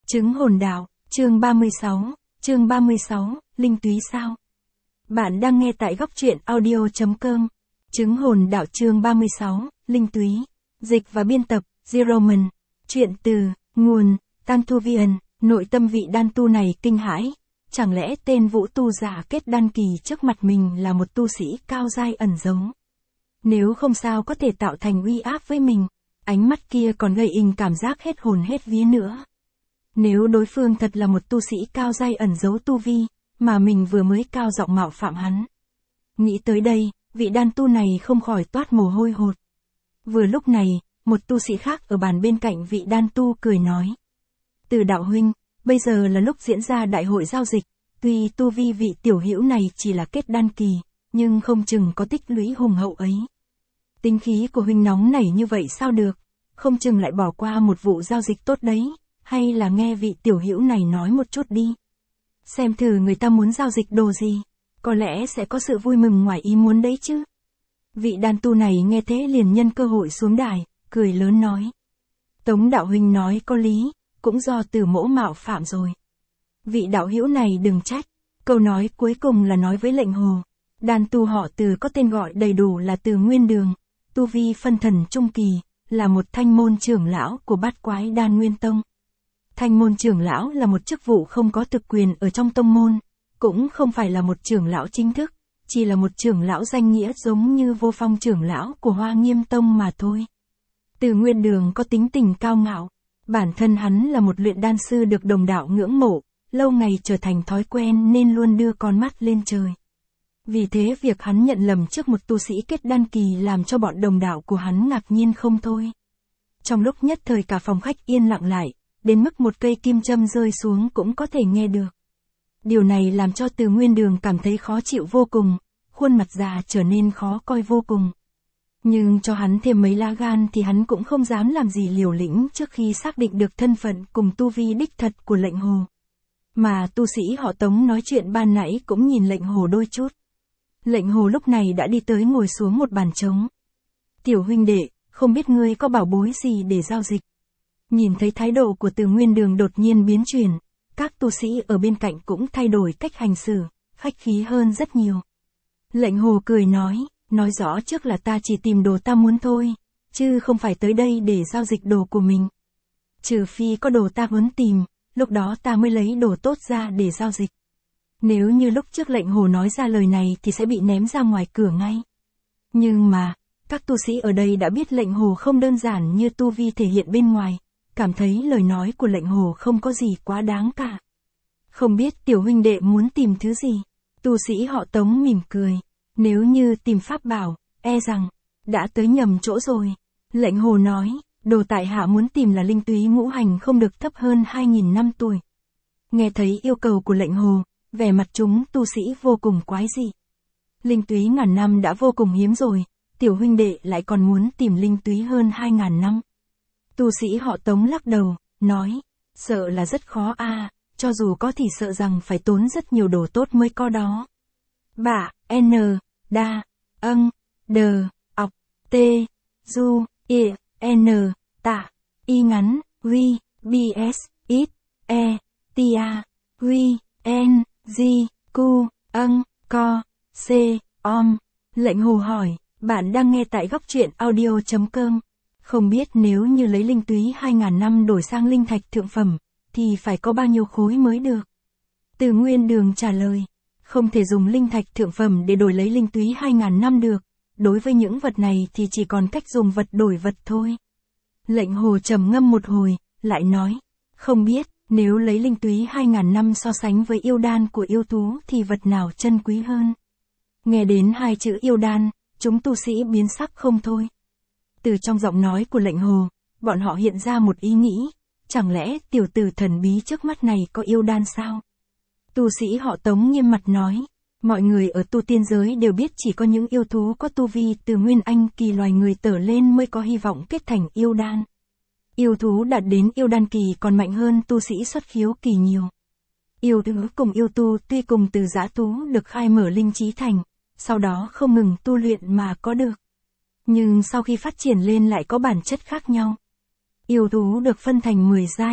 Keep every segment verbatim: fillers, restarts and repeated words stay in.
Chứng hồn đạo, chương ba mươi sáu, chương ba mươi sáu, linh túy sao? Bạn đang nghe tại góc truyện audio.com. Chứng hồn đạo chương ba mươi sáu, linh túy. Dịch và biên tập, Zeroman. Chuyện từ, nguồn, Tantuvian. Nội tâm vị đan tu này kinh hãi. Chẳng lẽ tên vũ tu giả kết đan kỳ trước mặt mình là một tu sĩ cao giai ẩn giấu? Nếu không sao có thể tạo thành uy áp với mình, ánh mắt kia còn gây in cảm giác hết hồn hết vía nữa. Nếu đối phương thật là một tu sĩ cao giai ẩn giấu tu vi, mà mình vừa mới cao giọng mạo phạm hắn. Nghĩ tới đây, vị đan tu này không khỏi toát mồ hôi hột. Vừa lúc này, một tu sĩ khác ở bàn bên cạnh vị đan tu cười nói. Từ đạo huynh, bây giờ là lúc diễn ra đại hội giao dịch, tuy tu vi vị tiểu hữu này chỉ là kết đan kỳ, nhưng không chừng có tích lũy hùng hậu ấy. Tính khí của huynh nóng nảy như vậy sao được, không chừng lại bỏ qua một vụ giao dịch tốt đấy. Hay là nghe vị tiểu hữu này nói một chút đi. Xem thử người ta muốn giao dịch đồ gì, có lẽ sẽ có sự vui mừng ngoài ý muốn đấy chứ. Vị đan tu này nghe thế liền nhân cơ hội xuống đài, cười lớn nói. Tống đạo huynh nói có lý, cũng do Từ mỗ mạo phạm rồi. Vị đạo hữu này đừng trách, câu nói cuối cùng là nói với lệnh hồ. Đan tu họ Từ có tên gọi đầy đủ là Từ Nguyên Đường, tu vi phân thần trung kỳ, là một thanh môn trưởng lão của Bát Quái Đan Nguyên Tông. Thanh môn trưởng lão là một chức vụ không có thực quyền ở trong tông môn, cũng không phải là một trưởng lão chính thức, chỉ là một trưởng lão danh nghĩa giống như Vô Phong trưởng lão của Hoa Nghiêm Tông mà thôi. Từ Nguyên Đường có tính tình cao ngạo, bản thân hắn là một luyện đan sư được đồng đạo ngưỡng mộ, lâu ngày trở thành thói quen nên luôn đưa con mắt lên trời. Vì thế việc hắn nhận lầm trước một tu sĩ kết đan kỳ làm cho bọn đồng đạo của hắn ngạc nhiên không thôi. Trong lúc nhất thời cả phòng khách yên lặng lại, đến mức một cây kim châm rơi xuống cũng có thể nghe được. Điều này làm cho Từ Nguyên Đường cảm thấy khó chịu vô cùng, khuôn mặt già trở nên khó coi vô cùng. Nhưng cho hắn thêm mấy lá gan thì hắn cũng không dám làm gì liều lĩnh trước khi xác định được thân phận cùng tu vi đích thật của lệnh hồ. Mà tu sĩ họ Tống nói chuyện ban nãy cũng nhìn lệnh hồ đôi chút. Lệnh hồ lúc này đã đi tới ngồi xuống một bàn trống. Tiểu huynh đệ, không biết ngươi có bảo bối gì để giao dịch? Nhìn thấy thái độ của Từ Nguyên Đường đột nhiên biến chuyển, các tu sĩ ở bên cạnh cũng thay đổi cách hành xử, khách khí hơn rất nhiều. Lệnh hồ cười nói, nói rõ trước là ta chỉ tìm đồ ta muốn thôi, chứ không phải tới đây để giao dịch đồ của mình. Trừ phi có đồ ta muốn tìm, lúc đó ta mới lấy đồ tốt ra để giao dịch. Nếu như lúc trước lệnh hồ nói ra lời này thì sẽ bị ném ra ngoài cửa ngay. Nhưng mà, các tu sĩ ở đây đã biết lệnh hồ không đơn giản như tu vi thể hiện bên ngoài. Cảm thấy lời nói của lệnh hồ không có gì quá đáng cả. Không biết tiểu huynh đệ muốn tìm thứ gì? Tu sĩ họ Tống mỉm cười. Nếu như tìm pháp bảo, e rằng, đã tới nhầm chỗ rồi. Lệnh hồ nói, đồ tại hạ muốn tìm là linh túy ngũ hành không được thấp hơn hai nghìn năm tuổi. Nghe thấy yêu cầu của lệnh hồ, vẻ mặt chúng tu sĩ vô cùng quái dị. Linh túy ngàn năm đã vô cùng hiếm rồi, tiểu huynh đệ lại còn muốn tìm linh túy hơn hai ngàn năm. Tu sĩ họ Tống lắc đầu, nói, sợ là rất khó a, à, cho dù có thì sợ rằng phải tốn rất nhiều đồ tốt mới có đó. Bạ, N, Đa, Âng, Đờ, Ọc, T, Du, I, N, Tạ, Y ngắn, Quy, B S, Ít, E, Tia, Quy, N, G, Q, Âng, Co, C, Om. Lệnh hồ hỏi, bạn đang nghe tại góc truyện audio.com. Không biết nếu như lấy linh túy hai ngàn năm đổi sang linh thạch thượng phẩm, thì phải có bao nhiêu khối mới được? Từ Nguyên Đường trả lời, không thể dùng linh thạch thượng phẩm để đổi lấy linh túy hai ngàn năm được, đối với những vật này thì chỉ còn cách dùng vật đổi vật thôi. Lệnh hồ trầm ngâm một hồi, lại nói, không biết, nếu lấy linh túy hai ngàn năm so sánh với yêu đan của yêu thú thì vật nào chân quý hơn? Nghe đến hai chữ yêu đan, chúng tu sĩ biến sắc không thôi. Từ trong giọng nói của lệnh hồ, bọn họ hiện ra một ý nghĩ, chẳng lẽ tiểu tử thần bí trước mắt này có yêu đan sao? Tu sĩ họ Tống nghiêm mặt nói, mọi người ở tu tiên giới đều biết chỉ có những yêu thú có tu vi từ nguyên anh kỳ loài người trở lên mới có hy vọng kết thành yêu đan. Yêu thú đạt đến yêu đan kỳ còn mạnh hơn tu sĩ xuất khiếu kỳ nhiều. Yêu thú cùng yêu tu tuy cùng từ dã thú được khai mở linh trí thành, sau đó không ngừng tu luyện mà có được. Nhưng sau khi phát triển lên lại có bản chất khác nhau. Yêu thú được phân thành mười giai,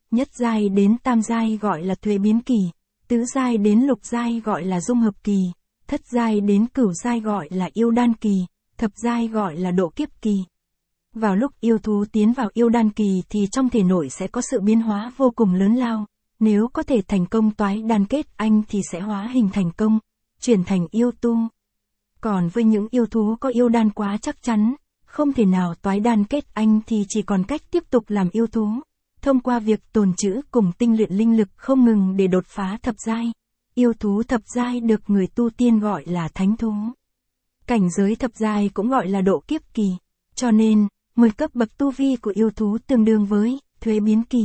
nhất giai đến tam giai gọi là thuế biến kỳ, tứ giai đến lục giai gọi là dung hợp kỳ, thất giai đến cửu giai gọi là yêu đan kỳ, thập giai gọi là độ kiếp kỳ. Vào lúc yêu thú tiến vào yêu đan kỳ thì trong thể nội sẽ có sự biến hóa vô cùng lớn lao, nếu có thể thành công toái đan kết anh thì sẽ hóa hình thành công, chuyển thành yêu tu. Còn với những yêu thú có yêu đan quá chắc chắn, không thể nào toái đan kết anh thì chỉ còn cách tiếp tục làm yêu thú, thông qua việc tồn trữ cùng tinh luyện linh lực không ngừng để đột phá thập giai. Yêu thú thập giai được người tu tiên gọi là thánh thú. Cảnh giới thập giai cũng gọi là độ kiếp kỳ, cho nên, mười cấp bậc tu vi của yêu thú tương đương với thuế biến kỳ.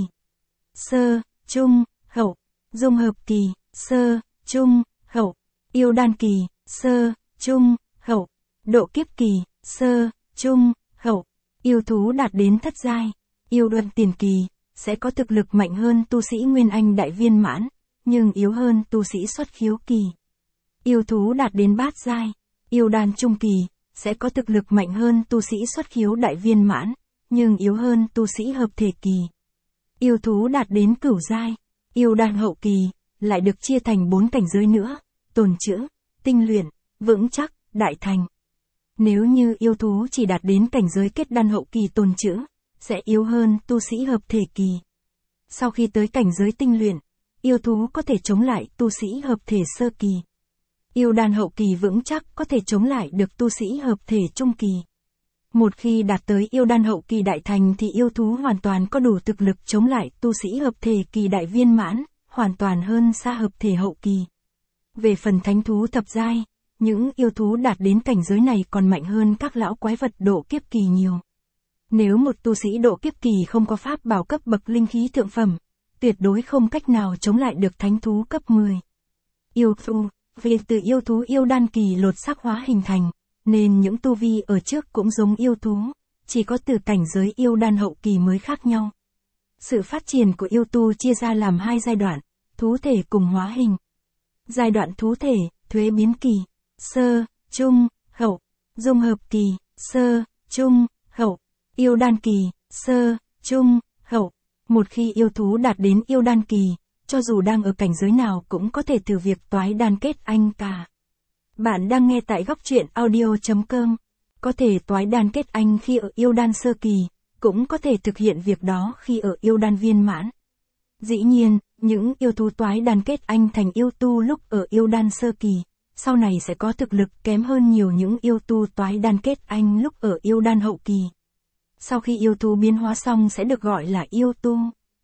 Sơ, trung, hậu, dung hợp kỳ, sơ, trung, hậu, yêu đan kỳ, sơ, trung, hậu, độ kiếp kỳ, sơ, trung, hậu. Yêu thú đạt đến thất giai, yêu đan tiền kỳ, sẽ có thực lực mạnh hơn tu sĩ Nguyên Anh đại viên mãn, nhưng yếu hơn tu sĩ xuất khiếu kỳ. Yêu thú đạt đến bát giai, yêu đan trung kỳ, sẽ có thực lực mạnh hơn tu sĩ xuất khiếu đại viên mãn, nhưng yếu hơn tu sĩ hợp thể kỳ. Yêu thú đạt đến cửu giai, yêu đan hậu kỳ, lại được chia thành bốn cảnh giới nữa, tồn trữ, tinh luyện, vững chắc, đại thành. Nếu như yêu thú chỉ đạt đến cảnh giới kết đan hậu kỳ tồn trữ, sẽ yếu hơn tu sĩ hợp thể kỳ. Sau khi tới cảnh giới tinh luyện, yêu thú có thể chống lại tu sĩ hợp thể sơ kỳ. Yêu đan hậu kỳ vững chắc có thể chống lại được tu sĩ hợp thể trung kỳ. Một khi đạt tới yêu đan hậu kỳ đại thành thì yêu thú hoàn toàn có đủ thực lực chống lại tu sĩ hợp thể kỳ đại viên mãn, hoàn toàn hơn xa hợp thể hậu kỳ. Về phần thánh thú thập giai, những yêu thú đạt đến cảnh giới này còn mạnh hơn các lão quái vật độ kiếp kỳ nhiều. Nếu một tu sĩ độ kiếp kỳ không có pháp bảo cấp bậc linh khí thượng phẩm, tuyệt đối không cách nào chống lại được thánh thú cấp mười. Yêu thú, vì từ yêu thú yêu đan kỳ lột xác hóa hình thành, nên những tu vi ở trước cũng giống yêu thú, chỉ có từ cảnh giới yêu đan hậu kỳ mới khác nhau. Sự phát triển của yêu tu chia ra làm hai giai đoạn, thú thể cùng hóa hình. Giai đoạn thú thể, thuế biến kỳ, sơ, trung, hậu, dung hợp kỳ, sơ, trung, hậu, yêu đan kỳ, sơ, trung, hậu. Một khi yêu thú đạt đến yêu đan kỳ, cho dù đang ở cảnh giới nào cũng có thể thử việc toái đan kết anh cả. Bạn đang nghe tại góc truyện audio chấm com. Có thể toái đan kết anh khi ở yêu đan sơ kỳ, cũng có thể thực hiện việc đó khi ở yêu đan viên mãn. Dĩ nhiên, những yêu thú toái đan kết anh thành yêu tu lúc ở yêu đan sơ kỳ, sau này sẽ có thực lực kém hơn nhiều những yêu tu toái đan kết anh lúc ở yêu đan hậu kỳ. Sau khi yêu thú biến hóa xong sẽ được gọi là yêu tu.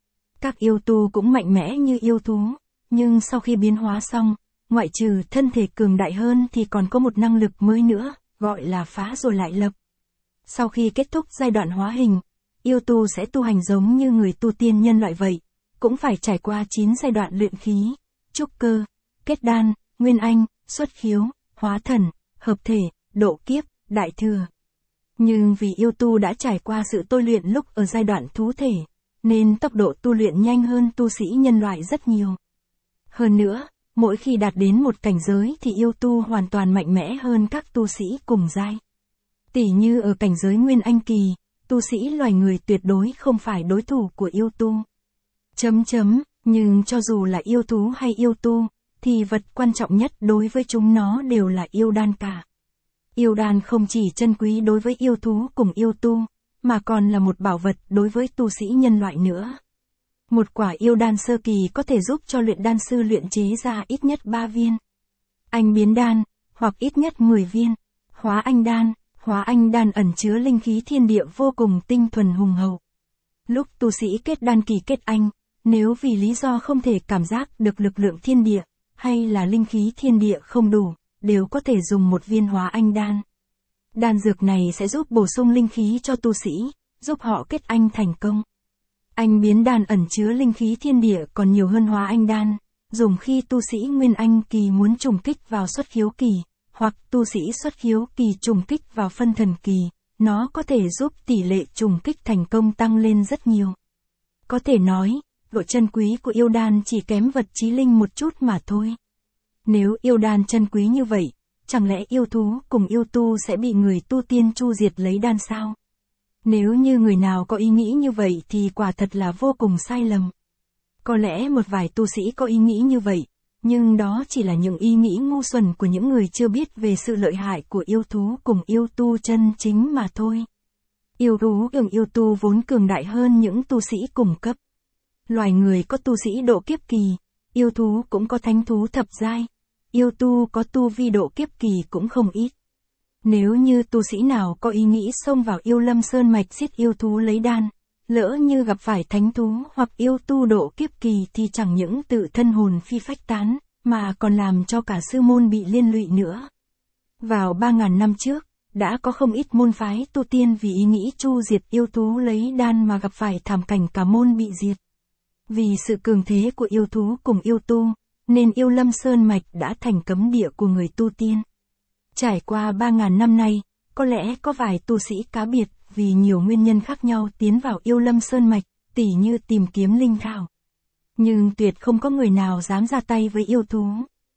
Các yêu tu cũng mạnh mẽ như yêu thú, nhưng sau khi biến hóa xong, ngoại trừ thân thể cường đại hơn thì còn có một năng lực mới nữa, gọi là phá rồi lại lập. Sau khi kết thúc giai đoạn hóa hình, yêu tu sẽ tu hành giống như người tu tiên nhân loại vậy, cũng phải trải qua chín giai đoạn luyện khí, trúc cơ, kết đan, nguyên anh, xuất khiếu, hóa thần, hợp thể, độ kiếp, đại thừa. Nhưng vì yêu tu đã trải qua sự tôi luyện lúc ở giai đoạn thú thể, nên tốc độ tu luyện nhanh hơn tu sĩ nhân loại rất nhiều. Hơn nữa, mỗi khi đạt đến một cảnh giới thì yêu tu hoàn toàn mạnh mẽ hơn các tu sĩ cùng giai. Tỉ như ở cảnh giới nguyên anh kỳ, tu sĩ loài người tuyệt đối không phải đối thủ của yêu tu. Chấm chấm, nhưng cho dù là yêu thú hay yêu tu, thì vật quan trọng nhất đối với chúng nó đều là yêu đan cả. Yêu đan không chỉ chân quý đối với yêu thú cùng yêu tu, mà còn là một bảo vật đối với tu sĩ nhân loại nữa. Một quả yêu đan sơ kỳ có thể giúp cho luyện đan sư luyện chế ra ít nhất ba viên anh biến đan, hoặc ít nhất mười viên hóa anh đan. Hóa anh đan ẩn chứa linh khí thiên địa vô cùng tinh thuần hùng hậu. Lúc tu sĩ kết đan kỳ kết anh, nếu vì lý do không thể cảm giác được lực lượng thiên địa, hay là linh khí thiên địa không đủ, đều có thể dùng một viên hóa anh đan. Đan dược này sẽ giúp bổ sung linh khí cho tu sĩ, giúp họ kết anh thành công. Anh biến đan ẩn chứa linh khí thiên địa còn nhiều hơn hóa anh đan, dùng khi tu sĩ nguyên anh kỳ muốn trùng kích vào xuất khiếu kỳ, hoặc tu sĩ xuất khiếu kỳ trùng kích vào phân thần kỳ, nó có thể giúp tỷ lệ trùng kích thành công tăng lên rất nhiều. Có thể nói, độ chân quý của yêu đan chỉ kém vật chí linh một chút mà thôi. Nếu yêu đan chân quý như vậy, chẳng lẽ yêu thú cùng yêu tu sẽ bị người tu tiên chu diệt lấy đan sao? Nếu như người nào có ý nghĩ như vậy thì quả thật là vô cùng sai lầm. Có lẽ một vài tu sĩ có ý nghĩ như vậy, nhưng đó chỉ là những ý nghĩ ngu xuẩn của những người chưa biết về sự lợi hại của yêu thú cùng yêu tu chân chính mà thôi. Yêu thú cùng yêu tu vốn cường đại hơn những tu sĩ cùng cấp. Loài người có tu sĩ độ kiếp kỳ, yêu thú cũng có thánh thú thập giai, yêu tu có tu vi độ kiếp kỳ cũng không ít. Nếu như tu sĩ nào có ý nghĩ xông vào yêu lâm sơn mạch giết yêu thú lấy đan, lỡ như gặp phải thánh thú hoặc yêu tu độ kiếp kỳ thì chẳng những tự thân hồn phi phách tán, mà còn làm cho cả sư môn bị liên lụy nữa. Vào ba ngàn năm trước, đã có không ít môn phái tu tiên vì ý nghĩ chu diệt yêu thú lấy đan mà gặp phải thảm cảnh cả môn bị diệt. Vì sự cường thế của yêu thú cùng yêu tu, nên yêu lâm sơn mạch đã thành cấm địa của người tu tiên. Trải qua ba ngàn năm nay, có lẽ có vài tu sĩ cá biệt vì nhiều nguyên nhân khác nhau tiến vào yêu lâm sơn mạch, tỉ như tìm kiếm linh thảo. Nhưng tuyệt không có người nào dám ra tay với yêu thú.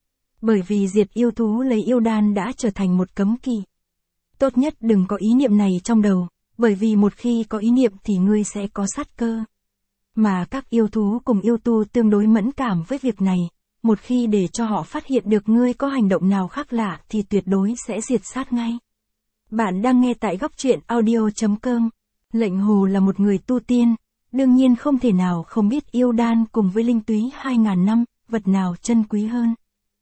Bởi vì diệt yêu thú lấy yêu đan đã trở thành một cấm kỵ. Tốt nhất đừng có ý niệm này trong đầu, bởi vì một khi có ý niệm thì ngươi sẽ có sát cơ. Mà các yêu thú cùng yêu tu tương đối mẫn cảm với việc này, một khi để cho họ phát hiện được ngươi có hành động nào khác lạ thì tuyệt đối sẽ diệt sát ngay. Bạn đang nghe tại góc truyện audio chấm com. Lệnh Hồ là một người tu tiên, đương nhiên không thể nào không biết yêu đan cùng với linh túy hai ngàn năm, vật nào chân quý hơn.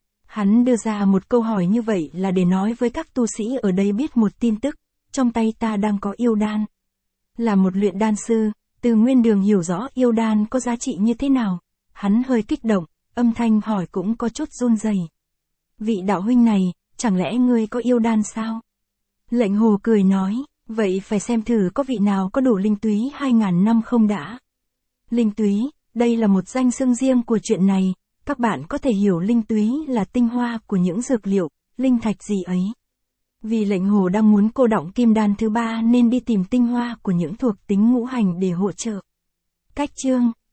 Hắn đưa ra một câu hỏi như vậy là để nói với các tu sĩ ở đây biết một tin tức, trong tay ta đang có yêu đan. Là một luyện đan sư, Từ Nguyên Đường hiểu rõ yêu đan có giá trị như thế nào, hắn hơi kích động, âm thanh hỏi cũng có chút run rẩy. Vị đạo huynh này, chẳng lẽ ngươi có yêu đan sao? Lệnh Hồ cười nói, vậy phải xem thử có vị nào có đủ linh túy hai ngàn năm không đã. Linh túy, đây là một danh xưng riêng của chuyện này, các bạn có thể hiểu linh túy là tinh hoa của những dược liệu, linh thạch gì ấy. Vì Lệnh Hồ đang muốn cô đọng kim đan thứ ba nên đi tìm tinh hoa của những thuộc tính ngũ hành để hỗ trợ. Cách chương